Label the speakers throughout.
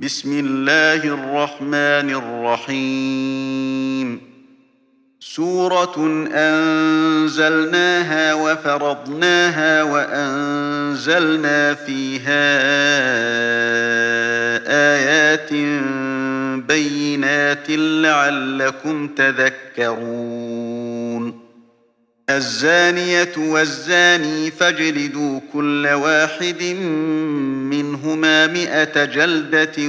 Speaker 1: بسم الله الرحمن الرحيم سورة أنزلناها وفرضناها وأنزلنا فيها آيات بينات لعلكم تذكرون الزانية والزاني فاجلدوا كل واحد منهما 100 جلدة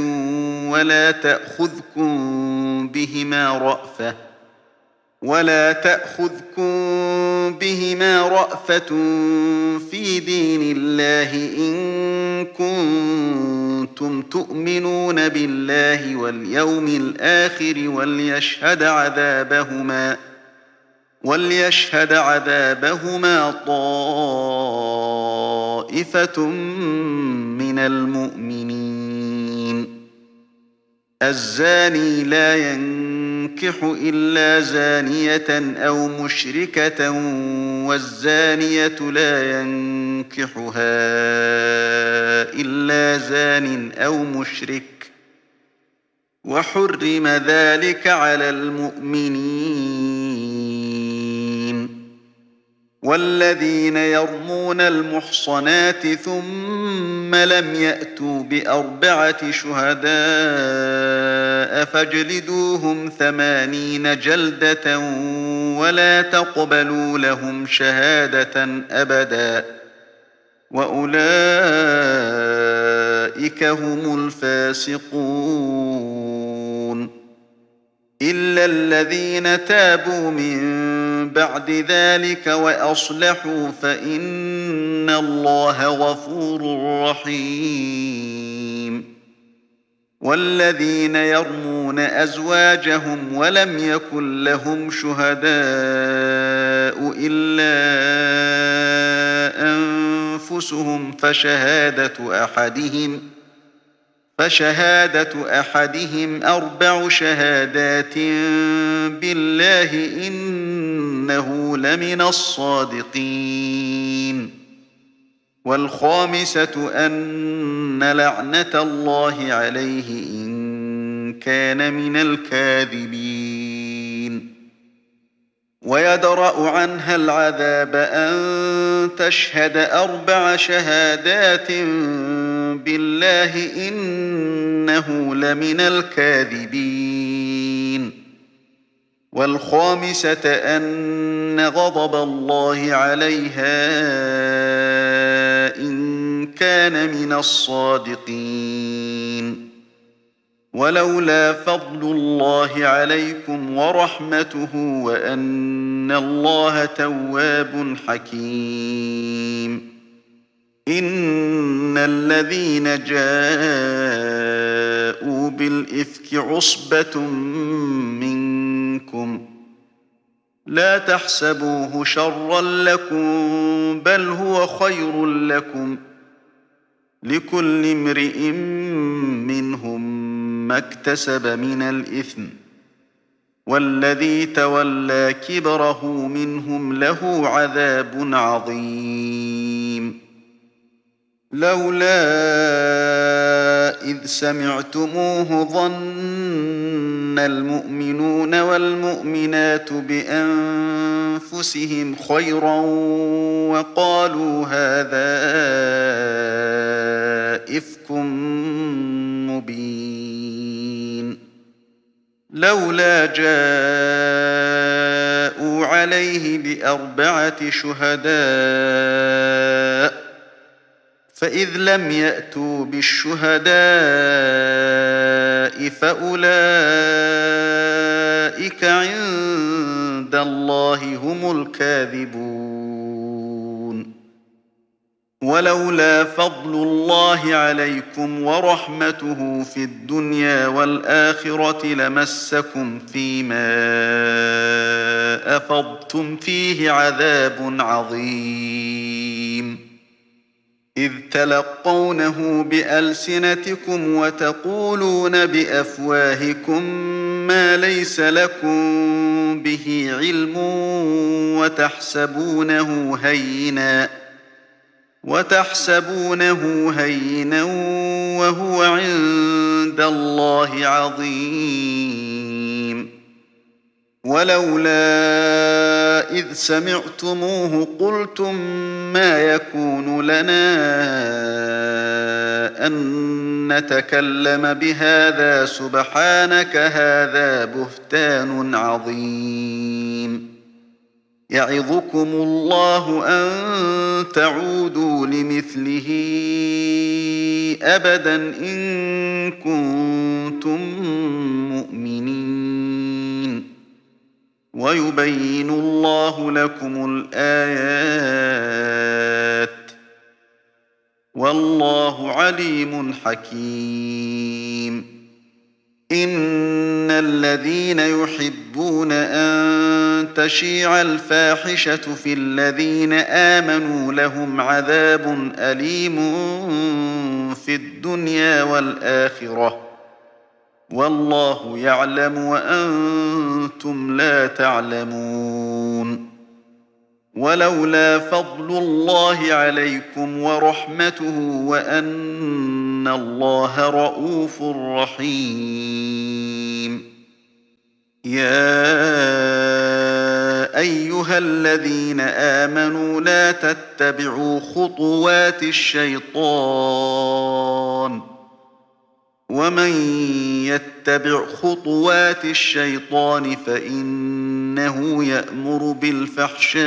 Speaker 1: ولا تأخذكم بهما رأفة في دين الله إن كنتم تؤمنون بالله واليوم الآخر وليشهد عذابهما طائفة من المؤمنين الزاني لا ينكح إلا زانية أو مشركة والزانية لا ينكحها إلا زان أو مشرك وحرم ذلك على المؤمنين والذين يرمون المحصنات ثم لم يأتوا ب4 شهداء فاجلدوهم 80 جلدة ولا تقبلوا لهم شهادة أبدا وأولئك هم الفاسقون إلا الذين تابوا من بعد ذلك وأصلحوا فإن الله غفور رحيم والذين يرمون أزواجهم ولم يكن لهم شهداء إلا أنفسهم فشهادة أحدهم 4 شهادات بالله إنه لمن الصادقين والخامسة أن لعنة الله عليه إن كان من الكاذبين ويدرأ عنها العذاب أن تشهد 4 شهادات بالله إنه لمن الكاذبين والخامسة أن غضب الله عليها إن كان من الصادقين ولولا فضل الله عليكم ورحمته وأن الله تواب حكيم إن الذين جاءوا بالإفك عصبة منكم لا تحسبوه شرا لكم بل هو خير لكم لكل امرئ منهم ما اكتسب من الإثم والذي تولى كبره منهم له عذاب عظيم لولا إذ سمعتموه ظن المؤمنون والمؤمنات بأنفسهم خيرا وقالوا هذا إفك مبين لولا جاءوا عليه ب4 شهداء فإذ لم يأتوا بالشهداء فأولئك عند الله هم الكاذبون ولولا فضل الله عليكم ورحمته في الدنيا والآخرة لمسكم فيما أفضتم فيه عذاب عظيم إذ تلقونه بألسنتكم وتقولون بأفواهكم ما ليس لكم به علم وتحسبونه هينا وهو عند الله عظيم. ولولا إذ سمعتموه قلتم ما يكون لنا أن نتكلم بهذا سبحانك هذا بهتان عظيم. يعظكم الله أن تعودوا لمثله أبدا إن كنتم مؤمنين. ويبين الله لكم الآيات والله عليم حكيم. إن الذين يحبون أن تشيع الفاحشة في الذين آمنوا لهم عذاب أليم في الدنيا والآخرة والله يعلم وأنتم لا تعلمون. ولولا فضل الله عليكم ورحمته وأن الله رءوف رحيم. يا أيها الذين آمنوا لا تتبعوا خطوات الشيطان ومن يتبع خطوات الشيطان فإنه يأمر بالفحشاء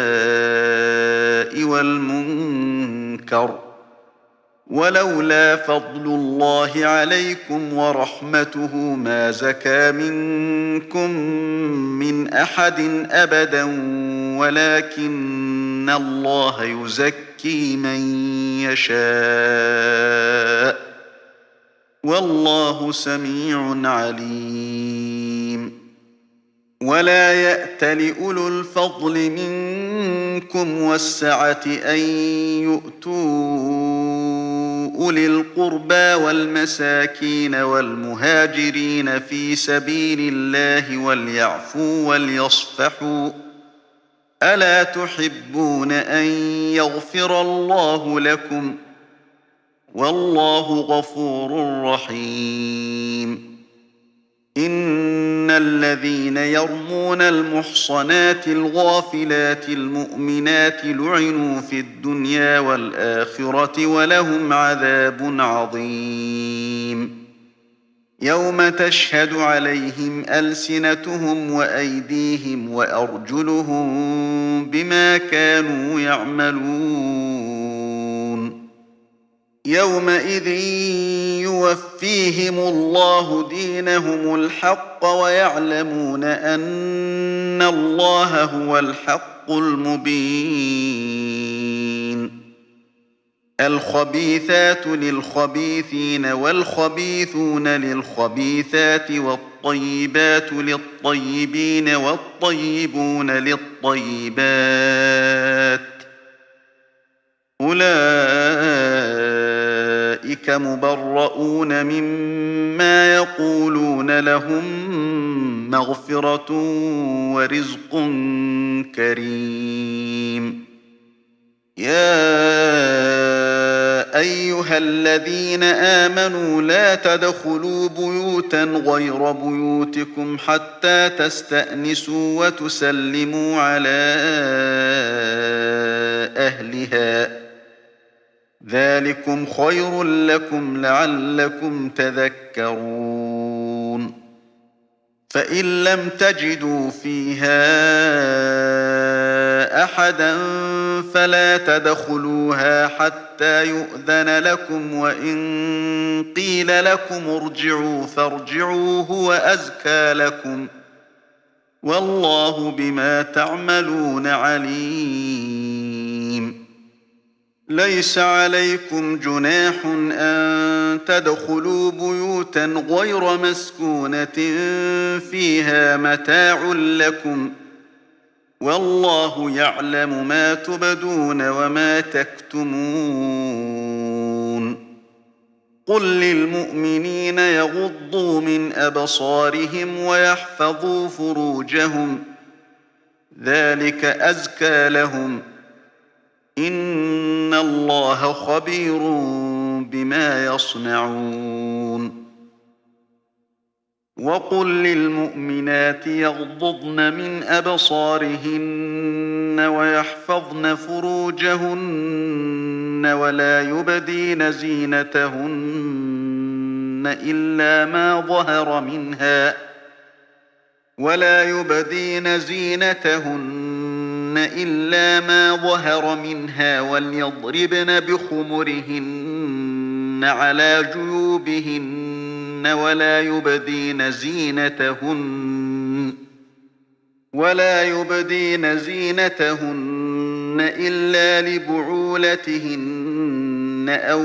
Speaker 1: والمنكر. ولولا فضل الله عليكم ورحمته ما زكى منكم من أحد أبدا ولكن الله يزكي من يشاء والله سميع عليم. ولا يأتل أولو الفضل منكم والسعة أن يؤتوا أولي القربى والمساكين والمهاجرين في سبيل الله وليعفوا وليصفحوا ألا تحبون أن يغفر الله لكم والله غفور رحيم. إن الذين يرمون المحصنات الغافلات المؤمنات لعنوا في الدنيا والآخرة ولهم عذاب عظيم. يوم تشهد عليهم ألسنتهم وأيديهم وأرجلهم بما كانوا يعملون. يومئذ يوفيهم الله دينهم الحق ويعلمون أن الله هو الحق المبين. الخبيثات للخبيثين والخبيثون للخبيثات والطيبات للطيبين والطيبون للطيبات أولئك مبرؤون مما يقولون لهم مغفرة ورزق كريم. يا أيها الذين آمنوا لا تدخلوا بيوتا غير بيوتكم حتى تستأنسوا وتسلموا على أهلها ذلكم خير لكم لعلكم تذكرون. فإن لم تجدوا فيها أحدا فلا تدخلوها حتى يؤذن لكم وإن قيل لكم ارجعوا فارجعوا هو أزكى لكم والله بما تعملون عليم. ليس عليكم جناح أن تدخلوا بيوتا غير مسكونة فيها متاع لكم والله يعلم ما تبدون وما تكتمون. قل للمؤمنين يغضوا من أبصارهم ويحفظوا فروجهم ذلك أزكى لهم إن الله خبير بما يصنعون. وقل للمؤمنات يغضضن من أبصارهن ويحفظن فروجهن ولا يبدين زينتهن إلا ما ظهر منها وليضربن بخمرهن على جيوبهن ولا يبدين زينتهن إلا لبعولتهن أو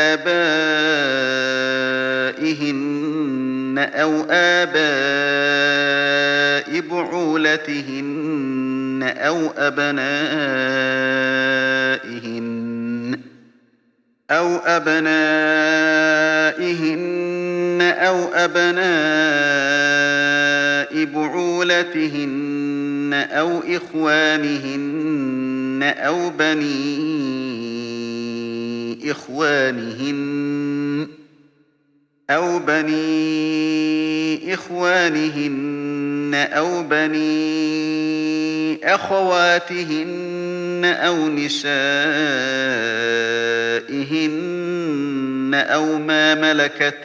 Speaker 1: آباء بعولتهن أو أبنائهن أو أبناء بعولتهن أو إخوانهن أو بني إخوانهن أو بني أخواتهن أو نسائهن أو ما ملكت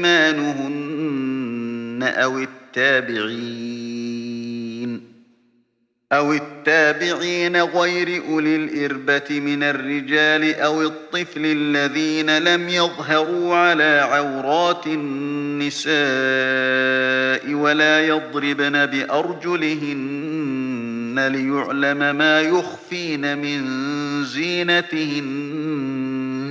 Speaker 1: أيمانهن أو التابعين غير أولي الإربة من الرجال أو الطفل الذين لم يظهروا على عورات النساء ولا يضربن بأرجلهن ليعلم ما يخفين من زينتهن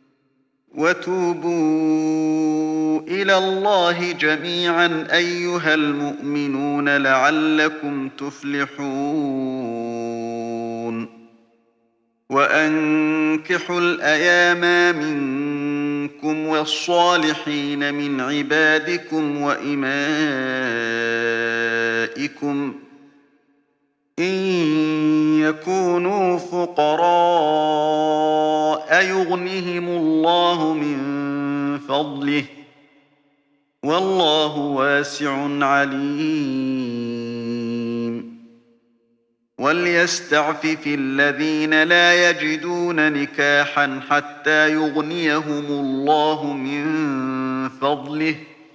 Speaker 1: وتوبوا إلى الله جميعا أيها المؤمنون لعلكم تفلحون وأنكحوا الأيام منكم والصالحين من عبادكم وإمائكم إن يكونوا فقراء يغنهم الله من فضله والله واسع عليم وليستعفف الذين لا يجدون نكاحا حتى يغنيهم الله من فضله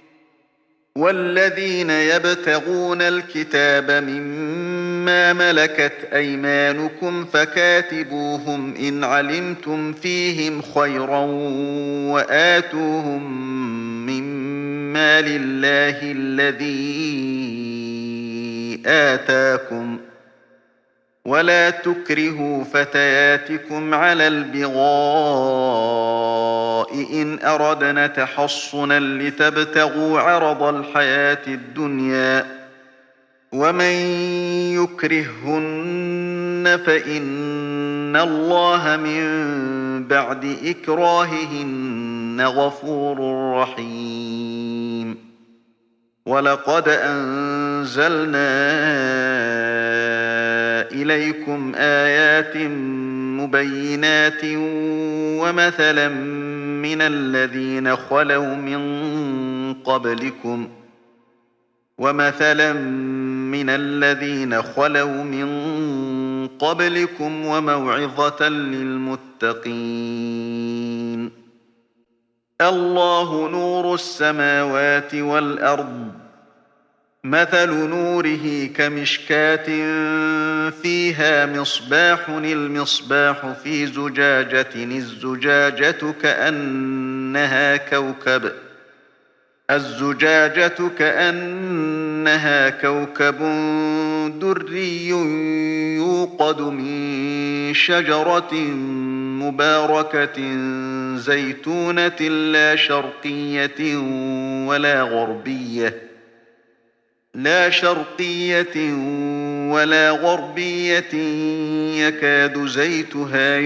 Speaker 1: والذين يبتغون الكتاب مما ملكت أيمانكم فكاتبوهم إن علمتم فيهم خيرا وآتوهم مما لله الذي آتاكم ولا تكرهوا فتياتكم على البغاء إن أردنا تحصنا لتبتغوا عرض الحياة الدنيا ومن يكرههن فإن الله من بعد إكراههن غفور رحيم ولقد أنزلنا إليكم آيات مبينات ومثلا من الذين خلوا من قبلكم وموعظة للمتقين الله نور السماوات والأرض مثل نوره كمشكاة فيها مصباح المصباح في زجاجة الزجاجة كأنها كوكب دري يوقد من شجرة مباركة زيتونة لا شرقية ولا غربية يكاد زيتها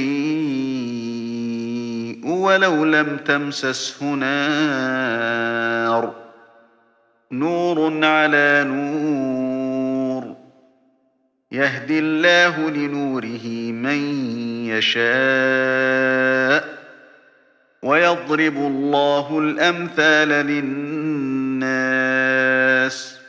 Speaker 1: يضيء ولو لم تمسسه نار نور على نور يهدي الله لنوره من يشاء ويضرب الله الأمثال للناس الناس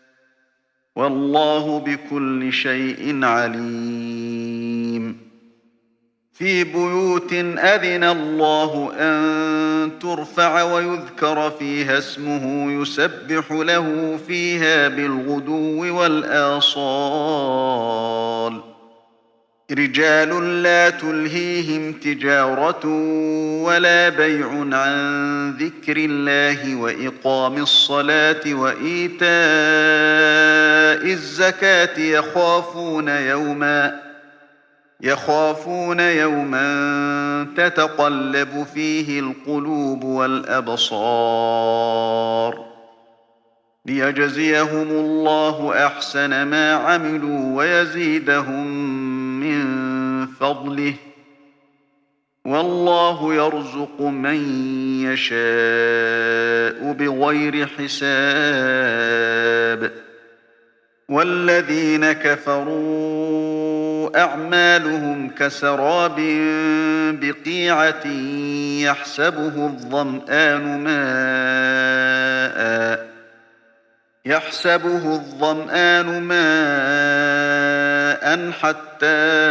Speaker 1: والله بكل شيء عليم في بيوت أذن الله أن ترفع ويذكر فيها اسمه يسبح له فيها بالغدو والآصال رجال لا تلهيهم تجارة ولا بيع عن ذكر الله وإقام الصلاة وإيتاء الزكاة يخافون يوما تتقلب فيه القلوب والأبصار ليجزيهم الله أحسن ما عملوا ويزيدهم من فضله والله يرزق من يشاء بغير حساب والذين كفروا أعمالهم كسراب بقيعة يحسبه الظمآن ماء حتى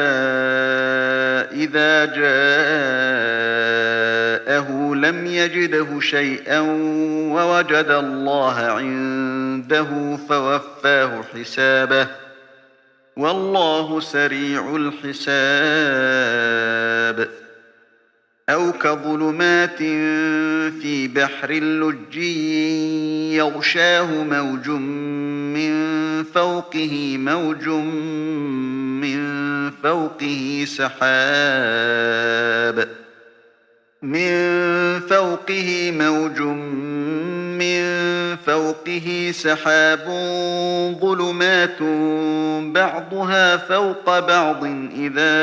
Speaker 1: إذا جاءه لم يجده شيئا ووجد الله عنده فوفاه حسابه والله سريع الحساب أو كظلمات في بحر لجي يغشاه موج من فوقه سحاب ظلمات بعضها فوق بعض إذا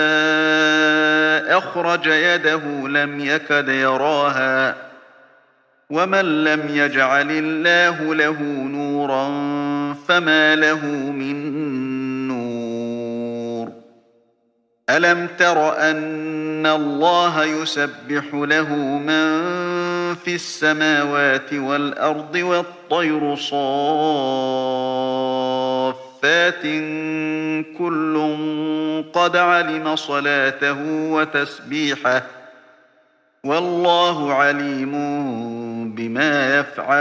Speaker 1: أخرج يده لم يكد يراها ومن لم يجعل الله له نورا فما له من نور ألم تر أن الله يسبح له من في السماوات والأرض والطير صافات كل قد علم صلاته وتسبيحه والله عليم بما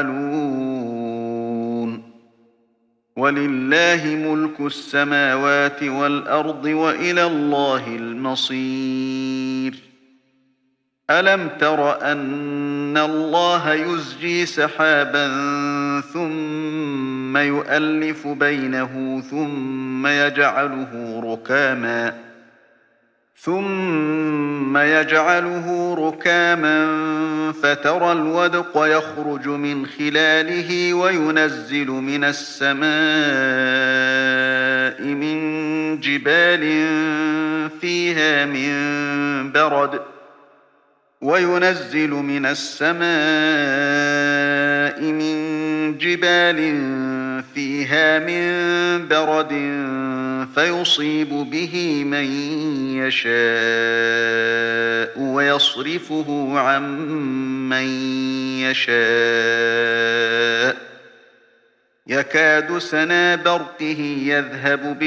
Speaker 1: يفعلون ولله ملك السماوات والأرض وإلى الله المصير ألم تر أن الله يزجي سحابا ثم يؤلف بينه ثم يجعله ركاما فترى الودق يخرج من خلاله وينزل من السماء من جبال فيها من برد فيصيب به من يشاء ويصرفه عن من يشاء يكاد سنا برقه يذهب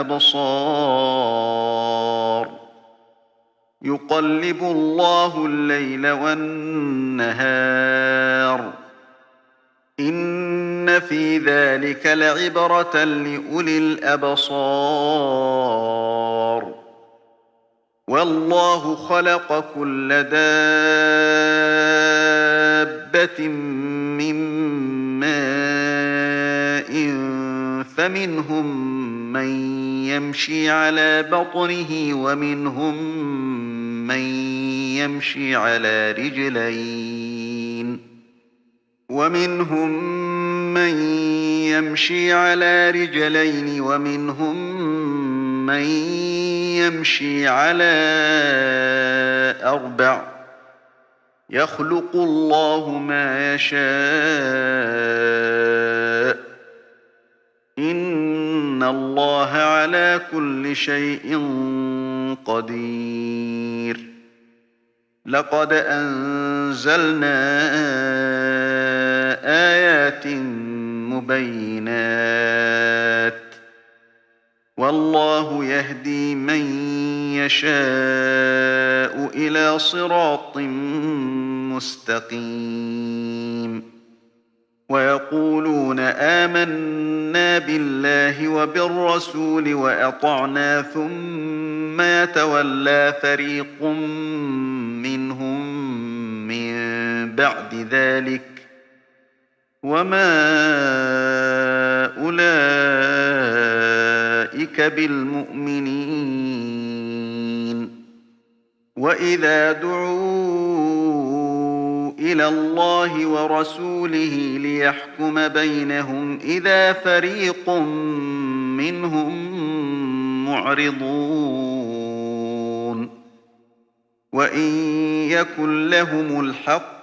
Speaker 1: بالأبصار يقلب الله الليل والنهار إن في ذلك لعبرة لأولي الأبصار والله خلق كل دابة من ماء فمنهم من يمشي على بطنه ومنهم من يمشي على رجلين ومنهم من يمشي على أربع يخلق الله ما يشاء إن الله على كل شيء قدير لقد أنزلنا آيات مبينات والله يهدي من يشاء إلى صراط مستقيم ويقولون آمنا بالله وبالرسول وأطعنا ثم يتولى فريق منهم من بعد ذلك وما أولئك بالمؤمنين وإذا دعوا إلى الله ورسوله ليحكم بينهم إذا فريق منهم معرضون وإن يكن لهم الحق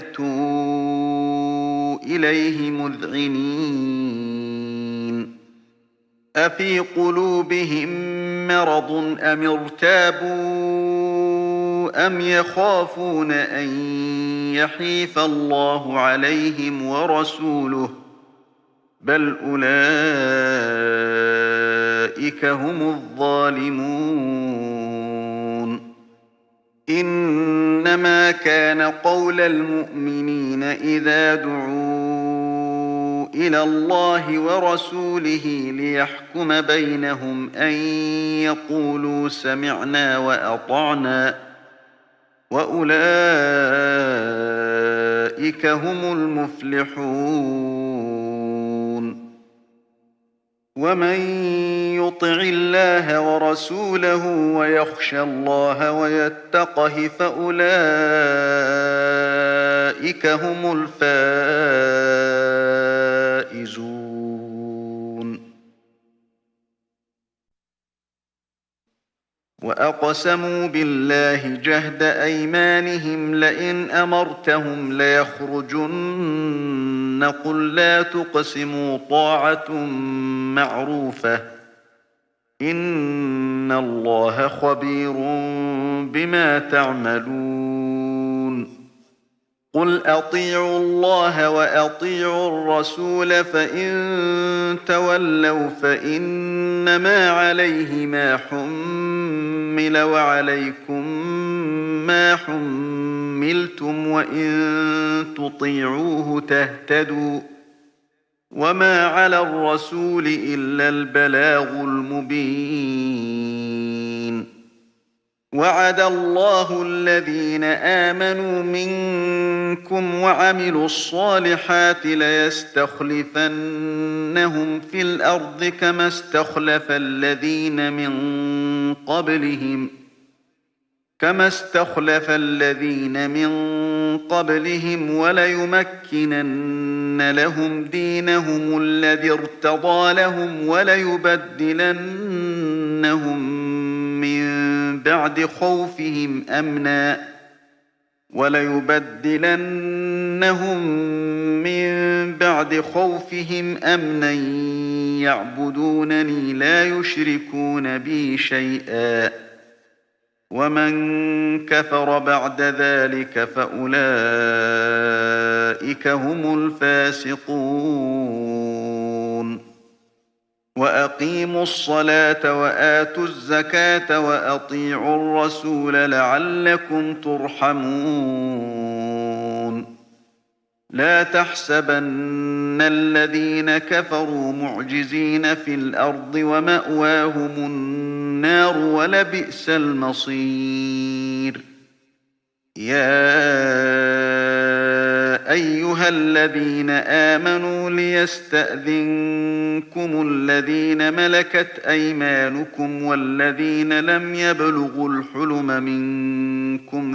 Speaker 1: يأتوا إليه مذعنين أفي قلوبهم مرض أم ارتابوا أم يخافون أن يحيف الله عليهم ورسوله بل أولئك هم الظالمون إنما كان قول المؤمنين إذا دعوا إلى الله ورسوله ليحكم بينهم أن يقولوا سمعنا وأطعنا وأولئك هم المفلحون ومن يطع الله ورسوله ويخشى الله ويتقه فأولئك هم الفائزون وأقسموا بالله جهد أيمانهم لئن أمرتهم ليخرجن قل لا تقسموا طاعة معروفة إن الله خبير بما تعملون قل أطيعوا الله وأطيعوا الرسول فإن تولوا فإنما عليه ما حمل وعليكم ما حملتم وإن تطيعوه تهتدوا وما على الرسول إلا البلاغ المبين وعد الله الذين آمنوا منكم وعملوا الصالحات ليستخلفنهم في الأرض كما استخلف الذين من قبلهم وليمكنن لهم دينهم الذي ارتضى لهم وليبدلنهم من بعد خوفهم أمنا يعبدونني لا يشركون بي شيئا ومن كفر بعد ذلك فأولئك هم الفاسقون وأقيموا الصلاة وآتوا الزكاة وأطيعوا الرسول لعلكم ترحمون لا تحسبن الذين كفروا معجزين في الأرض ومأواهم النار ولبئس المصير يا أيها الذين آمنوا ليستأذنكم الذين ملكت أيمانكم والذين لم يبلغوا الحلم منكم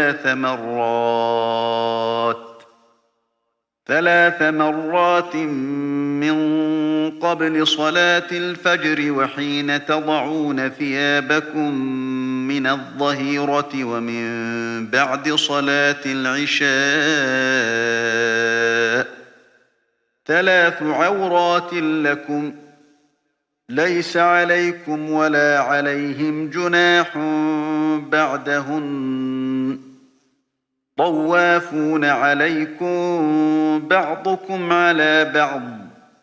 Speaker 1: ثلاث مرات من قبل صلاة الفجر وحين تضعون ثيابكم من الظهيرة ومن بعد صلاة العشاء 3 عورات لكم ليس عليكم ولا عليهم جناح بعدهن طوافون عليكم بعضكم على بعض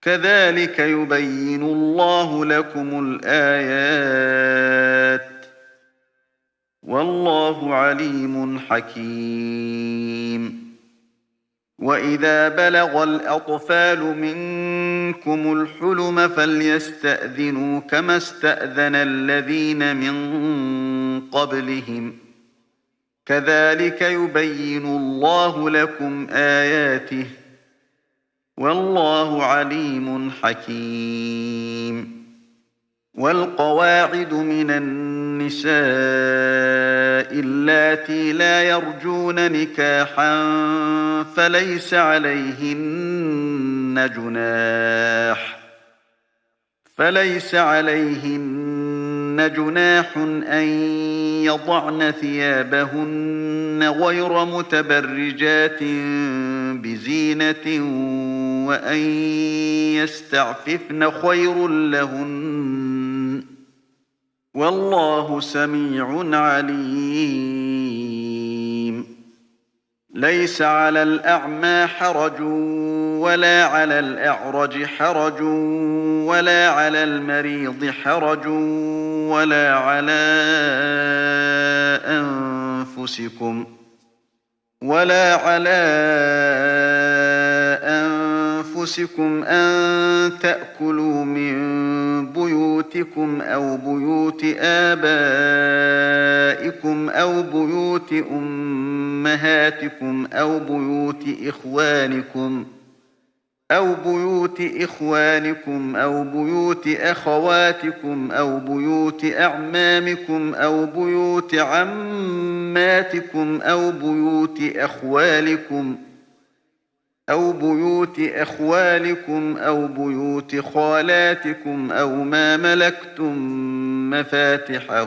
Speaker 1: كذلك يبين الله لكم الآيات والله عليم حكيم. وإذا بلغ الأطفال منكم الحلم فليستأذنوا كما استأذن الذين من قبلهم كذلك يبين الله لكم آياته والله عليم حكيم. والقواعد من النساء اللاتي لا يرجون نكاحا فليس عليهن جناح أن يضعن ثيابهن غير متبرجات بزينة وأن يستعففن خير لهن والله سميع عليم. ليس على الأعمى حرج ولا على الأعرج حرج ولا على المريض حرج ولا على أنفسكم أن تأكلوا من بيوتكم أو بيوت آبائكم أو بيوت أمهاتكم أو بيوت إخوانكم أو بيوت أخواتكم أو بيوت أعمامكم أو بيوت عماتكم أو بيوت أخوالكم أو بيوت خالاتكم أو ما ملكتم مفاتحه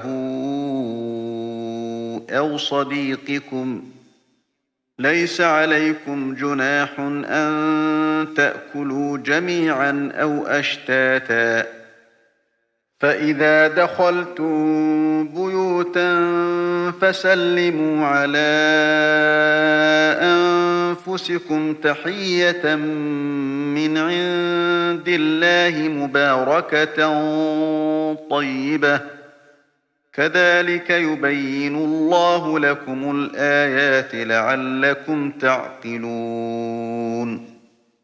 Speaker 1: أو صديقكم. ليس عليكم جناح أن تأكلوا جميعا أو أشتاتا. فإذا دخلتم بيوتا فسلموا على أنفسكم تحية من عند الله مباركة طيبة كذلك يبين الله لكم الآيات لعلكم تعقلون.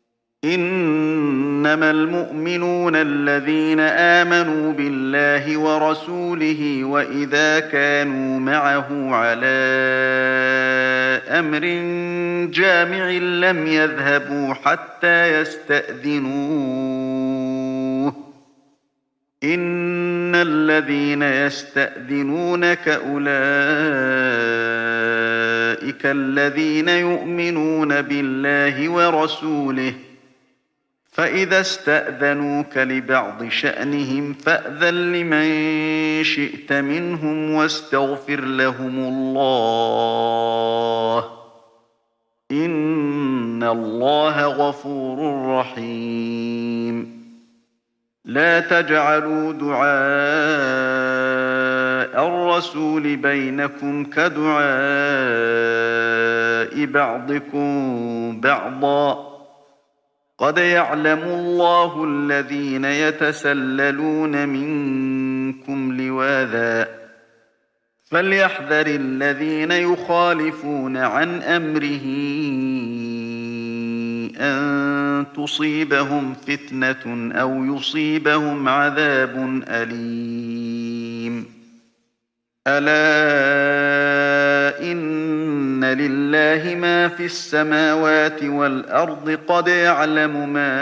Speaker 1: إنما المؤمنون الذين آمنوا بالله ورسوله وإذا كانوا معه على أمر جامع لم يذهبوا حتى يستأذنوه. إن الذين يستأذنونك أولئك الذين يؤمنون بالله ورسوله فإذا استأذنوك لبعض شأنهم فأذن لمن شئت منهم واستغفر لهم الله إن الله غفور رحيم. لا تجعلوا دعاء الرسول بينكم كدعاء بعضكم بعضا قد يعلم الله الذين يتسللون منكم لواذا فليحذر الذين يخالفون عن أمره أن تصيبهم فتنة أو يصيبهم عذاب أليم. ألا إن لله ما في السماوات والأرض قد يعلم ما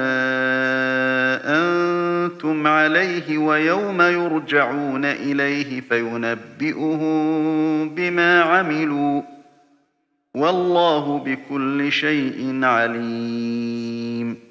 Speaker 1: أنتم عليه ويوم يرجعون إليه فينبئهم بما عملوا والله بكل شيء عليم.